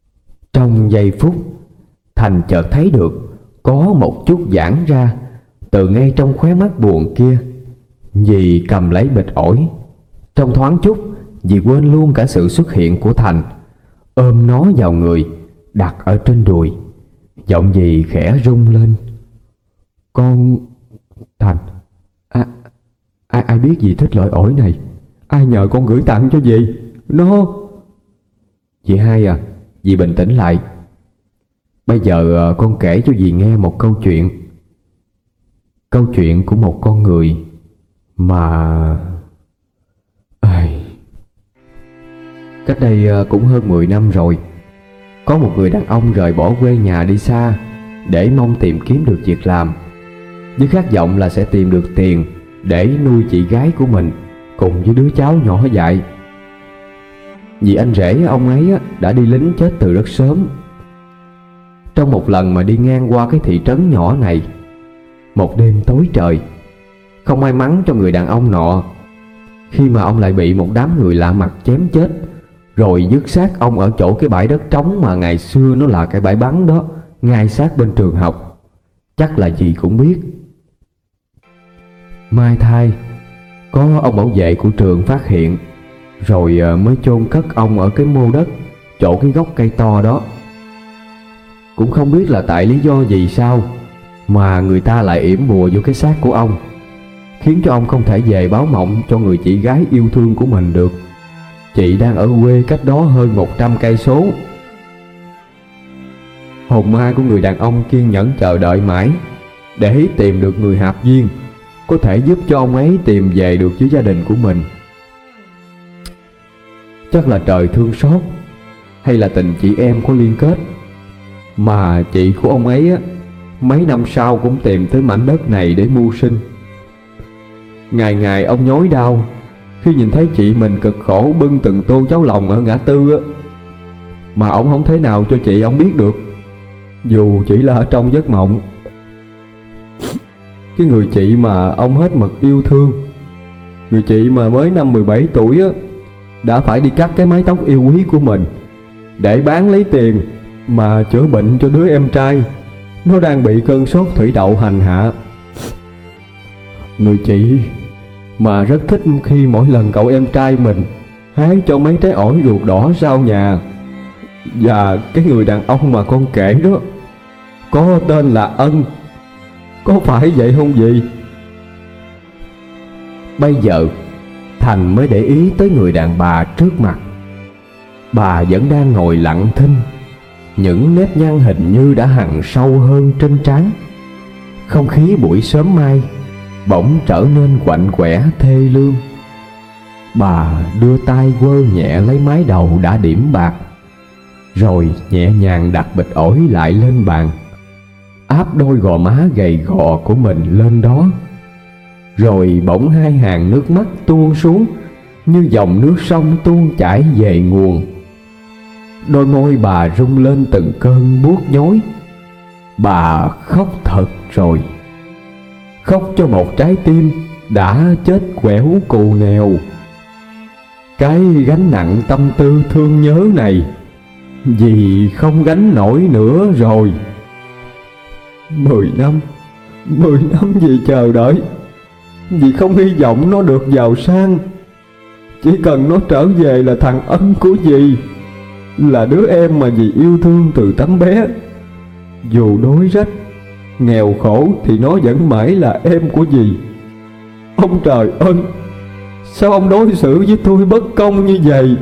Trong giây phút, Thành chợt thấy được có một chút giãn ra Từ ngay trong khóe mắt buồn kia, dì cầm lấy bịch ổi. Trong thoáng chốc, dì quên luôn cả sự xuất hiện của Thành, ôm nó vào người, đặt ở trên đùi. Giọng dì khẽ rung lên. Con... Thành, ai biết dì thích loại ổi này? Ai nhờ con gửi tặng cho dì? Nó... Chị Hai à, dì bình tĩnh lại. Bây giờ con kể cho dì nghe một câu chuyện. Câu chuyện của một con người mà... Cách đây cũng hơn 10 năm rồi, có một người đàn ông rời bỏ quê nhà đi xa để mong tìm kiếm được việc làm, với khát vọng là sẽ tìm được tiền để nuôi chị gái của mình cùng với đứa cháu nhỏ dại. Vì anh rể ông ấy đã đi lính chết từ rất sớm. Trong một lần mà đi ngang qua cái thị trấn nhỏ này, một đêm tối trời, không may mắn cho người đàn ông nọ, khi mà ông lại bị một đám người lạ mặt chém chết, rồi vứt xác ông ở chỗ cái bãi đất trống mà ngày xưa nó là cái bãi bắn đó, ngay sát bên trường học. Chắc là dì cũng biết. Mai thay, có ông bảo vệ của trường phát hiện, rồi mới chôn cất ông ở cái mô đất chỗ cái gốc cây to đó. Cũng không biết là tại lý do gì sao mà người ta lại yểm bùa vô cái xác của ông, khiến cho ông không thể về báo mộng cho người chị gái yêu thương của mình được. Chị đang ở quê cách đó hơn 100 cây số. Hồn ma của người đàn ông kiên nhẫn chờ đợi mãi để tìm được người hạp duyên có thể giúp cho ông ấy tìm về được với gia đình của mình. Chắc là trời thương xót, hay là tình chị em có liên kết, mà chị của ông ấy mấy năm sau cũng tìm tới mảnh đất này để mưu sinh. Ngày ngày ông nhói đau khi nhìn thấy chị mình cực khổ bưng từng tô cháo lòng ở ngã tư mà ông không thể nào cho chị ông biết được, dù chỉ là ở trong giấc mộng. Cái người chị mà ông hết mực yêu thương, người chị mà mới năm 17 tuổi đã phải đi cắt cái mái tóc yêu quý của mình để bán lấy tiền mà chữa bệnh cho đứa em trai nó đang bị cơn sốt thủy đậu hành hạ. Người chị mà rất thích khi mỗi lần cậu em trai mình hái cho mấy trái ổi ruột đỏ sau nhà. Và cái người đàn ông mà con kể đó có tên là Ân. Có phải vậy không dì? Bây giờ Thành mới để ý tới người đàn bà trước mặt. Bà vẫn đang ngồi lặng thinh, những nếp nhăn hình như đã hằn sâu hơn trên trán. Không khí buổi sớm mai bỗng trở nên quạnh quẻ thê lương. Bà đưa tay quơ nhẹ lấy mái đầu đã điểm bạc, rồi nhẹ nhàng đặt bịch ổi lại lên bàn, áp đôi gò má gầy gò của mình lên đó. Rồi bỗng hai hàng nước mắt tuôn xuống như dòng nước sông tuôn chảy về nguồn. Đôi môi bà rung lên từng cơn buốt nhói. Bà khóc thật rồi, khóc cho một trái tim đã chết quẻo cù nghèo. Cái gánh nặng tâm tư thương nhớ này dì không gánh nổi nữa rồi. 10 năm dì chờ đợi, dì không hy vọng nó được giàu sang. Chỉ cần nó trở về là thằng Ân của dì, là đứa em mà dì yêu thương từ tấm bé. Dù đói rách, nghèo khổ thì nó vẫn mãi là em của dì. Ông trời ơi, sao ông đối xử với tôi bất công như vậy?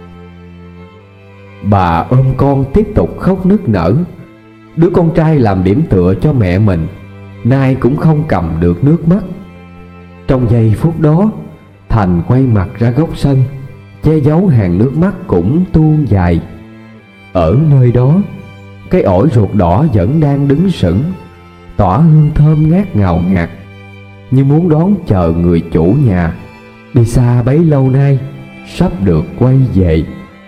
Bà ôm con tiếp tục khóc nức nở. Đứa con trai làm điểm tựa cho mẹ mình nay cũng không cầm được nước mắt. Trong giây phút đó, Thành quay mặt ra góc sân, che giấu hàng nước mắt cũng tuôn dài. Ở nơi đó, cái ổi ruột đỏ vẫn đang đứng sững, tỏa hương thơm ngát ngào ngạt, như muốn đón chờ người chủ nhà đi xa bấy lâu nay sắp được quay về.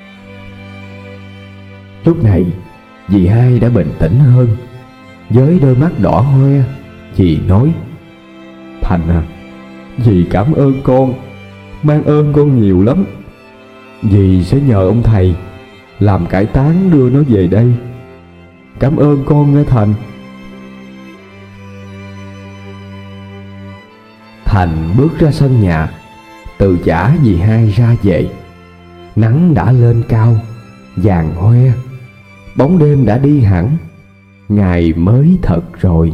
Lúc này dì Hai đã bình tĩnh hơn. Với đôi mắt đỏ hoe, dì nói: Thành à, dì cảm ơn con, mang ơn con nhiều lắm. Dì sẽ nhờ ông thầy làm cải táng đưa nó về đây. Cảm ơn con nghe Thành. Thành bước ra sân nhà, từ chả dì hai ra về. Nắng đã lên cao, vàng hoe, bóng đêm đã đi hẳn, ngày mới thật rồi.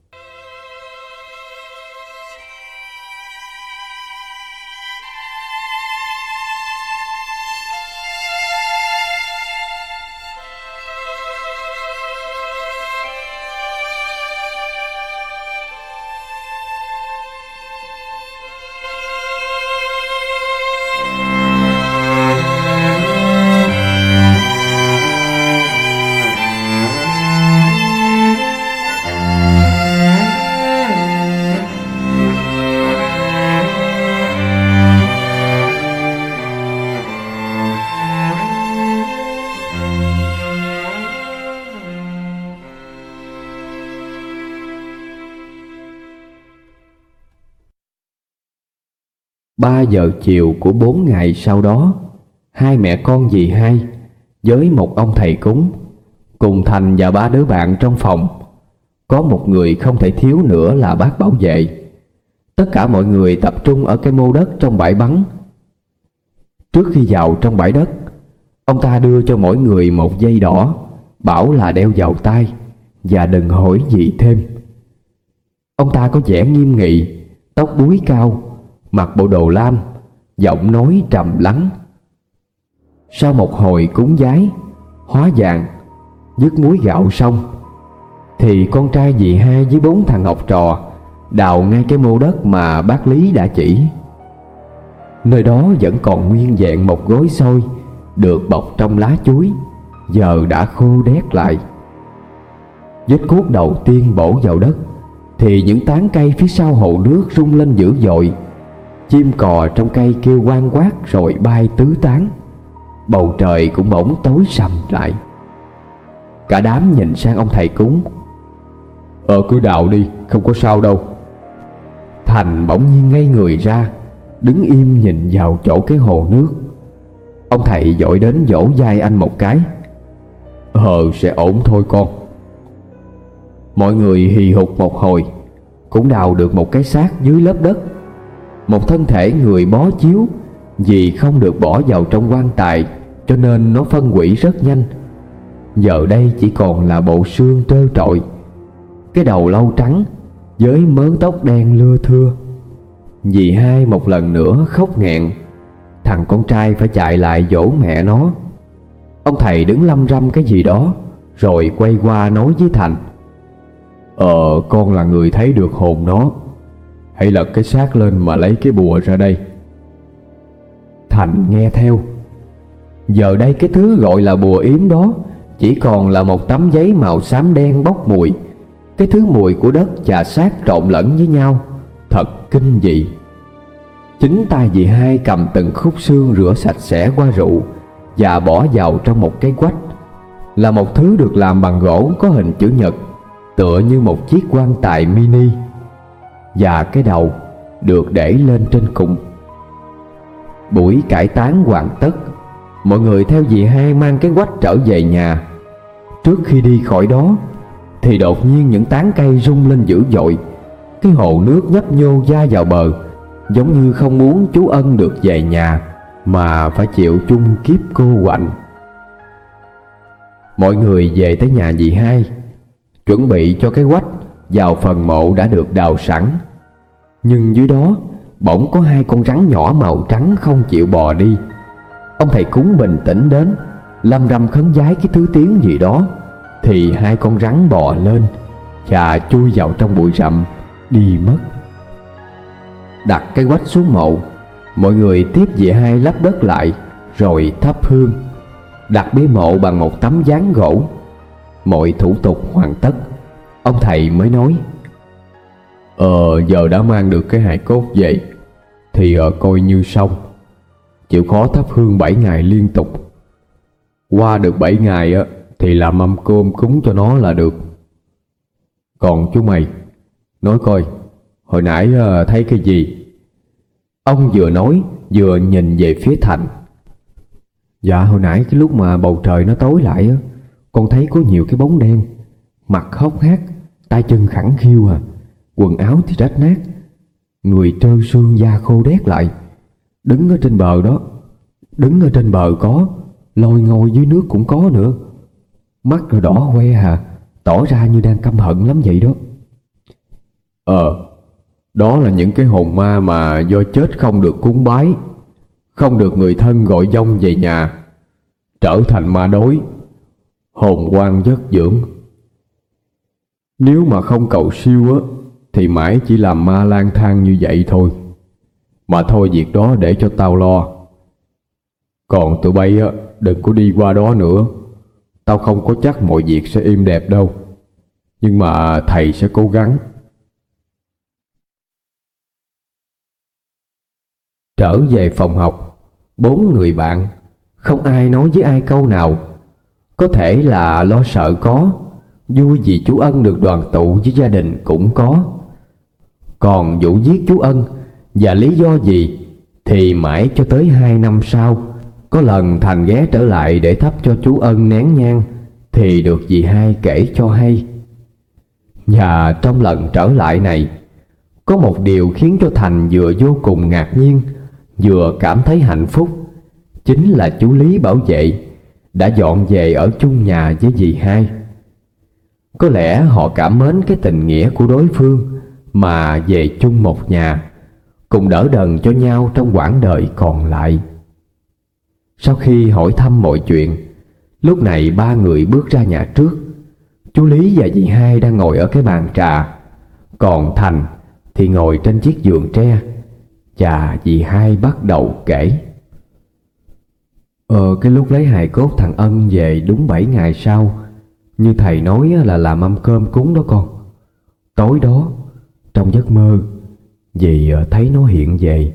Ba giờ chiều của 4 ngày sau đó, hai mẹ con dì hai với một ông thầy cúng cùng Thành và ba đứa bạn trong phòng. Có một người không thể thiếu nữa là bác bảo vệ. Tất cả mọi người tập trung ở cái mô đất trong bãi bắn. Trước khi vào trong bãi đất, ông ta đưa cho mỗi người một dây đỏ, bảo là đeo vào tai và đừng hỏi gì thêm. Ông ta có vẻ nghiêm nghị, tóc búi cao, mặc bộ đồ lam, giọng nói trầm lắng. Sau một hồi cúng vái, hóa vàng, dứt muối gạo xong, thì con trai dì hai với 4 thằng học trò đào ngay cái mô đất mà bác Lý đã chỉ. Nơi đó vẫn còn nguyên vẹn một gối xôi được bọc trong lá chuối, giờ đã khô đét lại. Vết cuốc đầu tiên bổ vào đất thì những tán cây phía sau hồ nước rung lên dữ dội. Chim cò trong cây kêu oang quát rồi bay tứ tán. Bầu trời cũng bỗng tối sầm lại. Cả đám nhìn sang ông thầy cúng. Cứ đào đi, không có sao đâu. Thành bỗng nhiên ngây người ra, đứng im nhìn vào chỗ cái hồ nước. Ông thầy vội đến vỗ vai anh một cái. Sẽ ổn thôi con. Mọi người hì hục một hồi, cũng đào được một cái xác dưới lớp đất. Một thân thể người bó chiếu, vì không được bỏ vào trong quan tài cho nên nó phân hủy rất nhanh. Giờ đây chỉ còn là bộ xương trơ trọi, cái đầu lâu trắng với mớ tóc đen lưa thưa. Dì hai một lần nữa khóc nghẹn. Thằng con trai phải chạy lại dỗ mẹ nó. Ông thầy đứng lăm răm cái gì đó, rồi quay qua nói với Thành. Con là người thấy được hồn nó. Hãy lật cái xác lên mà lấy cái bùa ra đây. Thành nghe theo. Giờ đây cái thứ gọi là bùa yếm đó chỉ còn là một tấm giấy màu xám đen bốc mùi. Cái thứ mùi của đất và xác trộn lẫn với nhau, thật kinh dị. Chính tay dì hai cầm từng khúc xương rửa sạch sẽ qua rượu và bỏ vào trong một cái quách. Là một thứ được làm bằng gỗ có hình chữ nhật, tựa như một chiếc quan tài mini. Và cái đầu được để lên trên cùng. Buổi cải táng hoàn tất, mọi người theo dì hai mang cái quách trở về nhà. Trước khi đi khỏi đó thì đột nhiên những tán cây rung lên dữ dội. Cái hồ nước nhấp nhô va vào bờ, giống như không muốn chú Ân được về nhà mà phải chịu chung kiếp cô quạnh. Mọi người về tới nhà dì hai, chuẩn bị cho cái quách vào phần mộ đã được đào sẵn. Nhưng dưới đó bỗng có 2 con rắn nhỏ màu trắng không chịu bò đi. Ông thầy cúng bình tĩnh đến, lăm răm khấn vái cái thứ tiếng gì đó, thì 2 con rắn bò lên và chui vào trong bụi rậm đi mất. Đặt cái quách xuống mộ, mọi người tiếp dì hai lấp đất lại, rồi thắp hương, đặt bia mộ bằng một tấm ván gỗ. Mọi thủ tục hoàn tất, ông thầy mới nói. Giờ đã mang được cái hài cốt về thì coi như xong. Chịu khó thắp hương 7 ngày liên tục. Qua được 7 ngày thì làm mâm cơm cúng cho nó là được. Còn chú mày, nói coi, hồi nãy thấy cái gì? Ông vừa nói vừa nhìn về phía Thành. Dạ hồi nãy cái lúc mà bầu trời nó tối lại con thấy có nhiều cái bóng đen, mặt hốc hác, tay chân khẳng khiu quần áo thì rách nát. người trơ xương da khô đét lại. Đứng ở trên bờ đó, đứng ở trên bờ có, lồi ngồi dưới nước cũng có nữa. Mắt rồi đỏ hoe tỏ ra như đang căm hận lắm vậy đó. Đó là những cái hồn ma mà do chết không được cúng bái, không được người thân gọi vong về nhà, trở thành ma đối, hồn oan vất dưỡng. Nếu mà không cầu siêu á, thì mãi chỉ làm ma lang thang như vậy thôi. Mà thôi, việc đó để cho tao lo. Còn tụi bay á, đừng có đi qua đó nữa. Tao không có chắc mọi việc sẽ êm đẹp đâu, nhưng mà thầy sẽ cố gắng. Trở về phòng học, 4 người bạn không ai nói với ai câu nào. Có thể là lo sợ có, vui vì chú Ân được đoàn tụ với gia đình cũng có. Còn vụ giết chú Ân và lý do gì thì mãi cho tới 2 năm sau, có lần Thành ghé trở lại để thắp cho chú Ân nén nhang thì được dì Hai kể cho hay. Và trong lần trở lại này, có một điều khiến cho Thành vừa vô cùng ngạc nhiên vừa cảm thấy hạnh phúc. Chính là chú Lý bảo vệ đã dọn về ở chung nhà với dì Hai. Có lẽ họ cảm mến cái tình nghĩa của đối phương mà về chung một nhà, cùng đỡ đần cho nhau trong quãng đời còn lại. Sau khi hỏi thăm mọi chuyện, lúc này 3 người bước ra nhà trước. Chú Lý và dì Hai đang ngồi ở cái bàn trà, còn Thành thì ngồi trên chiếc giường tre. Và dì Hai bắt đầu kể. Cái lúc lấy hài cốt thằng Ân về đúng 7 ngày sau, như thầy nói là làm mâm cơm cúng đó con. Tối đó, trong giấc mơ, dì thấy nó hiện về.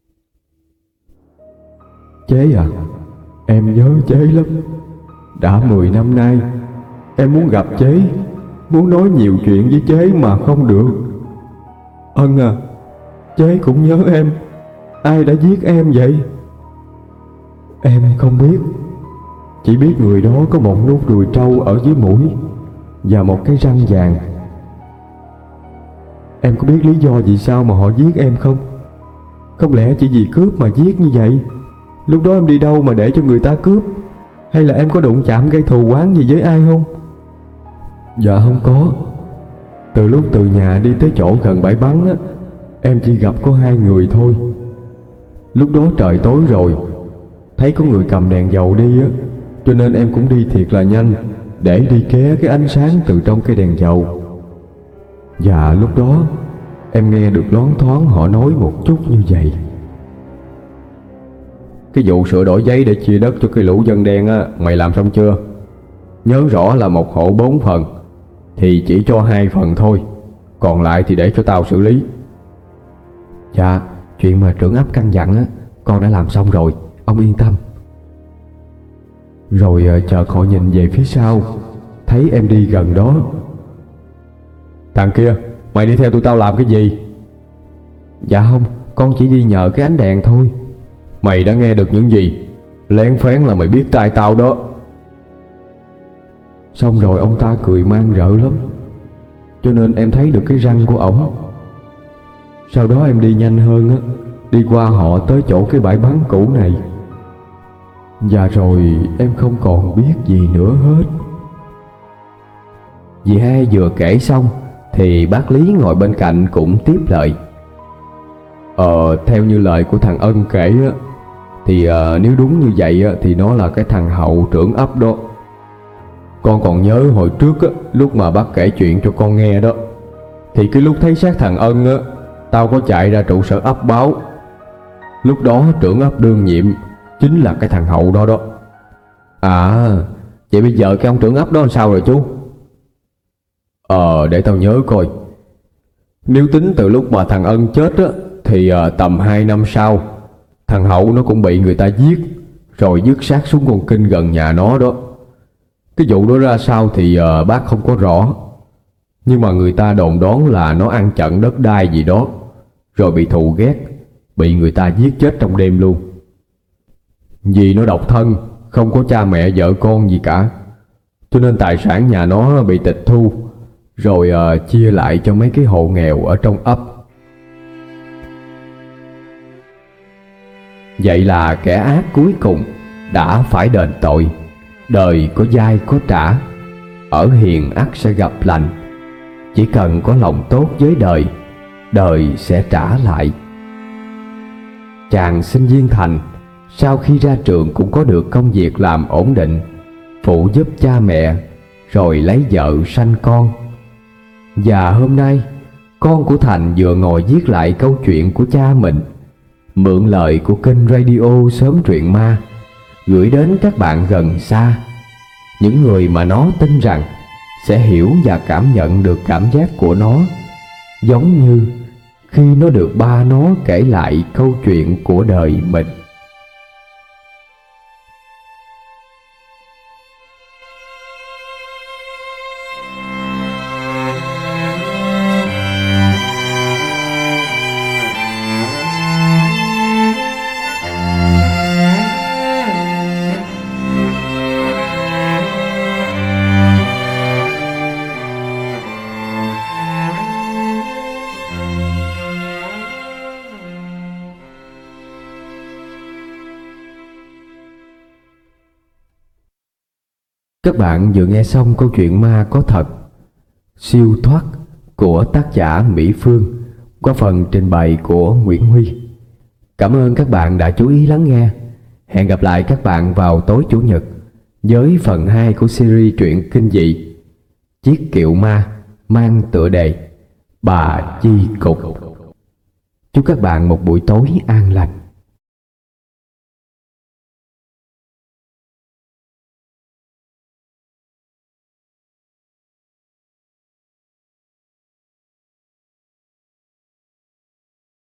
Chế à, em nhớ chế lắm. Đã 10 năm nay, em muốn gặp chế, muốn nói nhiều chuyện với chế mà không được. Ân à, chế cũng nhớ em. Ai đã giết em vậy? Em không biết. Chỉ biết người đó có một nốt ruồi trâu ở dưới mũi và một cái răng vàng. Em có biết lý do vì sao mà họ giết em không? Không lẽ chỉ vì cướp mà giết như vậy? Lúc đó em đi đâu mà để cho người ta cướp? Hay là em có đụng chạm gây thù oán gì với ai không? Dạ không có. Từ lúc từ nhà đi tới chỗ gần bãi bắn á, em chỉ gặp có 2 người thôi. Lúc đó trời tối rồi, thấy có người cầm đèn dầu đi á, cho nên em cũng đi thiệt là nhanh để đi ké cái ánh sáng từ trong cây đèn dầu. Và lúc đó em nghe được loáng thoáng họ nói một chút như vậy. Cái vụ sửa đổi giấy để chia đất cho cái lũ dân đen á, mày làm xong chưa? Nhớ rõ là một hộ 4 phần thì chỉ cho 2 phần thôi, còn lại thì để cho tao xử lý. Dạ, chuyện mà trưởng ấp căn dặn á, con đã làm xong rồi, ông yên tâm. Rồi chợt họ nhìn về phía sau, thấy em đi gần đó. Thằng kia, mày đi theo tụi tao làm cái gì? Dạ không, con chỉ đi nhờ cái ánh đèn thôi. Mày đã nghe được những gì? Lén phén là mày biết tai tao đó. Xong rồi ông ta cười man rợ lắm, cho nên em thấy được cái răng của ổng. Sau đó em đi nhanh hơn á, đi qua họ tới chỗ cái bãi bắn cũ này. Và rồi em không còn biết gì nữa hết. Dì Hai vừa kể xong thì bác Lý ngồi bên cạnh cũng tiếp lời. Theo như lời của thằng Ân kể á, thì nếu đúng như vậy á, thì nó là cái thằng Hậu trưởng ấp đó. Con còn nhớ hồi trước á, lúc mà bác kể chuyện cho con nghe đó, thì cái lúc thấy xác thằng Ân á, tao có chạy ra trụ sở ấp báo. Lúc đó trưởng ấp đương nhiệm chính là cái thằng Hậu đó đó. À, vậy bây giờ cái ông trưởng ấp đó làm sao rồi chú? Để tao nhớ coi. Nếu tính từ lúc mà thằng Ân chết á, thì tầm 2 năm sau, thằng Hậu nó cũng bị người ta giết, rồi vứt xác xuống con kênh gần nhà nó đó. Cái vụ đó ra sao thì bác không có rõ, nhưng mà người ta đồn đoán là nó ăn chặn đất đai gì đó, rồi bị thù ghét, bị người ta giết chết trong đêm luôn. Vì nó độc thân, không có cha mẹ vợ con gì cả, cho nên tài sản nhà nó bị tịch thu, rồi chia lại cho mấy cái hộ nghèo ở trong ấp. Vậy là kẻ ác cuối cùng đã phải đền tội. Đời có dai có trả, ở hiền ắt sẽ gặp lành. Chỉ cần có lòng tốt với đời, đời sẽ trả lại. Chàng sinh viên Thành sau khi ra trường cũng có được công việc làm ổn định, phụ giúp cha mẹ, rồi lấy vợ sanh con. Và hôm nay con của Thành vừa ngồi viết lại câu chuyện của cha mình, mượn lời của kênh radio Xóm Truyện Ma, gửi đến các bạn gần xa, những người mà nó tin rằng sẽ hiểu và cảm nhận được cảm giác của nó, giống như khi nó được ba nó kể lại câu chuyện của đời mình. Các bạn vừa nghe xong câu chuyện ma có thật, Siêu Thoát của tác giả Mỹ Phương, qua phần trình bày của Nguyễn Huy. Cảm ơn các bạn đã chú ý lắng nghe. Hẹn gặp lại các bạn vào tối Chủ nhật với phần 2 của series truyện kinh dị Chiếc Kiệu Ma, mang tựa đề Bà Chi Cục. Chúc các bạn một buổi tối an lành.